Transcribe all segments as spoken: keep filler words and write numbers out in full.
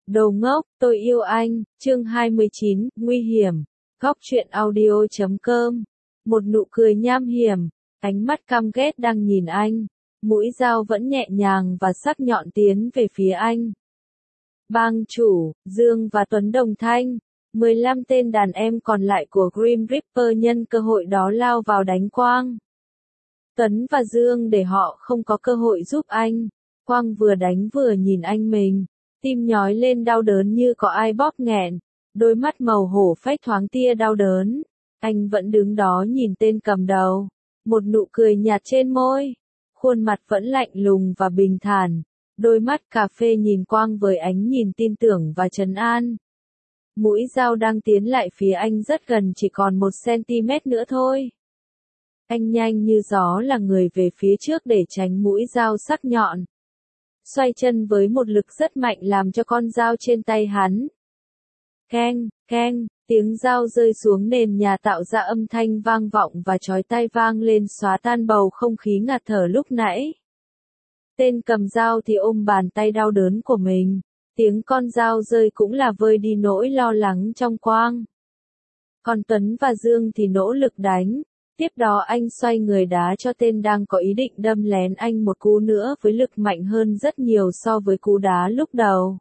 Đồ ngốc, tôi yêu anh, chương hai mươi chín, nguy hiểm, góc truyện audio chấm com. Một nụ cười nham hiểm, ánh mắt căm ghét đang nhìn anh, mũi dao vẫn nhẹ nhàng và sắc nhọn tiến về phía anh. Bang chủ, Dương và Tuấn đồng thanh, mười lăm tên đàn em còn lại của Grim Reaper nhân cơ hội đó lao vào đánh Quang. Tuấn và Dương để họ không có cơ hội giúp anh. Quang vừa đánh vừa nhìn anh mình, tim nhói lên đau đớn như có ai bóp nghẹn, đôi mắt màu hổ phách thoáng tia đau đớn. Anh vẫn đứng đó nhìn tên cầm đầu, một nụ cười nhạt trên môi, khuôn mặt vẫn lạnh lùng và bình thản, đôi mắt cà phê nhìn Quang với ánh nhìn tin tưởng và trấn an. Mũi dao đang tiến lại phía anh rất gần, chỉ còn một xăng-ti-mét nữa thôi. Anh nhanh như gió là người về phía trước để tránh mũi dao sắc nhọn. Xoay chân với một lực rất mạnh làm cho con dao trên tay hắn. Keng, keng, tiếng dao rơi xuống nền nhà tạo ra âm thanh vang vọng và chói tai vang lên xóa tan bầu không khí ngạt thở lúc nãy. Tên cầm dao thì ôm bàn tay đau đớn của mình, tiếng con dao rơi cũng là vơi đi nỗi lo lắng trong Quang. Còn Tuấn và Dương thì nỗ lực đánh. Tiếp đó anh xoay người đá cho tên đang có ý định đâm lén anh một cú nữa với lực mạnh hơn rất nhiều so với cú đá lúc đầu.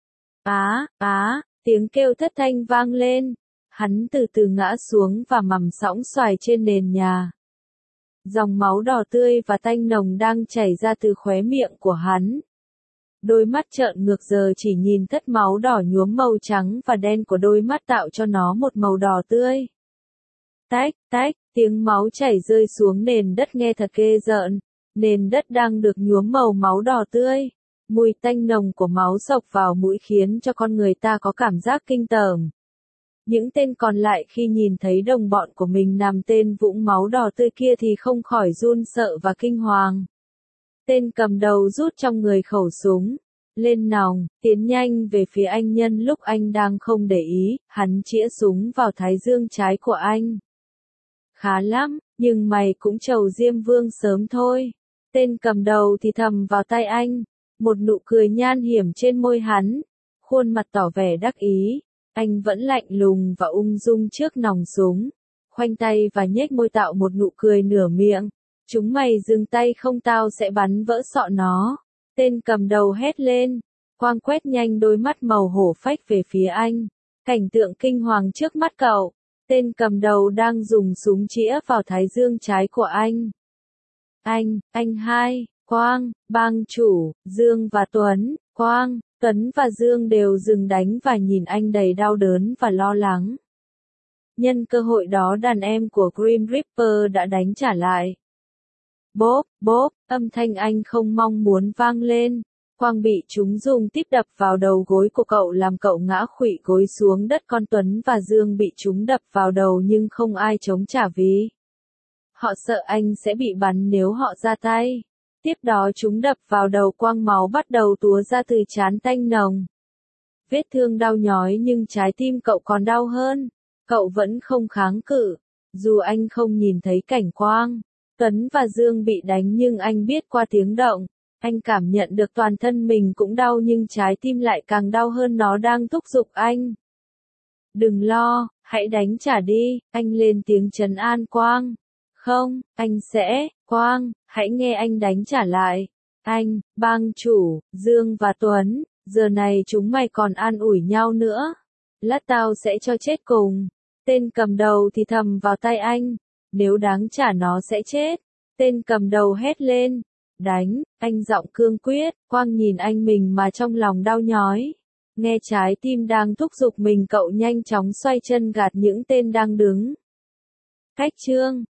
Á, á, tiếng kêu thất thanh vang lên. Hắn từ từ ngã xuống và mằm sõng xoài trên nền nhà. Dòng máu đỏ tươi và tanh nồng đang chảy ra từ khóe miệng của hắn. Đôi mắt trợn ngược giờ chỉ nhìn thất máu đỏ nhuốm màu trắng và đen của đôi mắt tạo cho nó một màu đỏ tươi. Tách, tách, tiếng máu chảy rơi xuống nền đất nghe thật ghê rợn. Nền đất đang được nhuốm màu máu đỏ tươi. Mùi tanh nồng của máu xộc vào mũi khiến cho con người ta có cảm giác kinh tởm. Những tên còn lại khi nhìn thấy đồng bọn của mình nằm tên vũng máu đỏ tươi kia thì không khỏi run sợ và kinh hoàng. Tên cầm đầu rút trong người khẩu súng, lên nòng, tiến nhanh về phía anh nhân lúc anh đang không để ý, hắn chĩa súng vào thái dương trái của anh. Khá lắm, nhưng mày cũng trầu Diêm Vương sớm thôi. Tên cầm đầu thì thầm vào tai anh, một nụ cười nhan hiểm trên môi hắn, khuôn mặt tỏ vẻ đắc ý. Anh vẫn lạnh lùng và ung dung trước nòng súng, khoanh tay và nhếch môi tạo một nụ cười nửa miệng. Chúng mày dừng tay không tao sẽ bắn vỡ sọ nó. Tên cầm đầu hét lên, Quang quét nhanh đôi mắt màu hổ phách về phía anh. Cảnh tượng kinh hoàng trước mắt cậu. Tên cầm đầu đang dùng súng chĩa vào thái dương trái của anh. Anh, anh hai, Quang, bang chủ, Dương và Tuấn, Quang, Tuấn và Dương đều dừng đánh và nhìn anh đầy đau đớn và lo lắng. Nhân cơ hội đó đàn em của Grim Reaper đã đánh trả lại. Bốp, bốp, âm thanh anh không mong muốn vang lên. Quang bị chúng dùng tiếp đập vào đầu gối của cậu làm cậu ngã khuỵu gối xuống đất. Con Tuấn và Dương bị chúng đập vào đầu nhưng không ai chống trả vì họ sợ anh sẽ bị bắn nếu họ ra tay. Tiếp đó chúng đập vào đầu Quang, máu bắt đầu túa ra từ trán tanh nồng. Vết thương đau nhói nhưng trái tim cậu còn đau hơn. Cậu vẫn không kháng cự. Dù anh không nhìn thấy cảnh Quang, Tuấn và Dương bị đánh nhưng anh biết qua tiếng động. Anh cảm nhận được toàn thân mình cũng đau nhưng trái tim lại càng đau hơn, nó đang thúc giục anh. Đừng lo, hãy đánh trả đi, anh lên tiếng trấn an Quang. Không, anh sẽ, Quang, hãy nghe anh đánh trả lại. Anh, bang chủ, Dương và Tuấn, giờ này chúng mày còn an ủi nhau nữa. Lát tao sẽ cho chết cùng. Tên cầm đầu thì thầm vào tai anh. Nếu đáng trả nó sẽ chết. Tên cầm đầu hét lên. Đánh, anh giọng cương quyết. Quang nhìn anh mình mà trong lòng đau nhói. Nghe trái tim đang thúc giục mình, cậu nhanh chóng xoay chân gạt những tên đang đứng cách chương.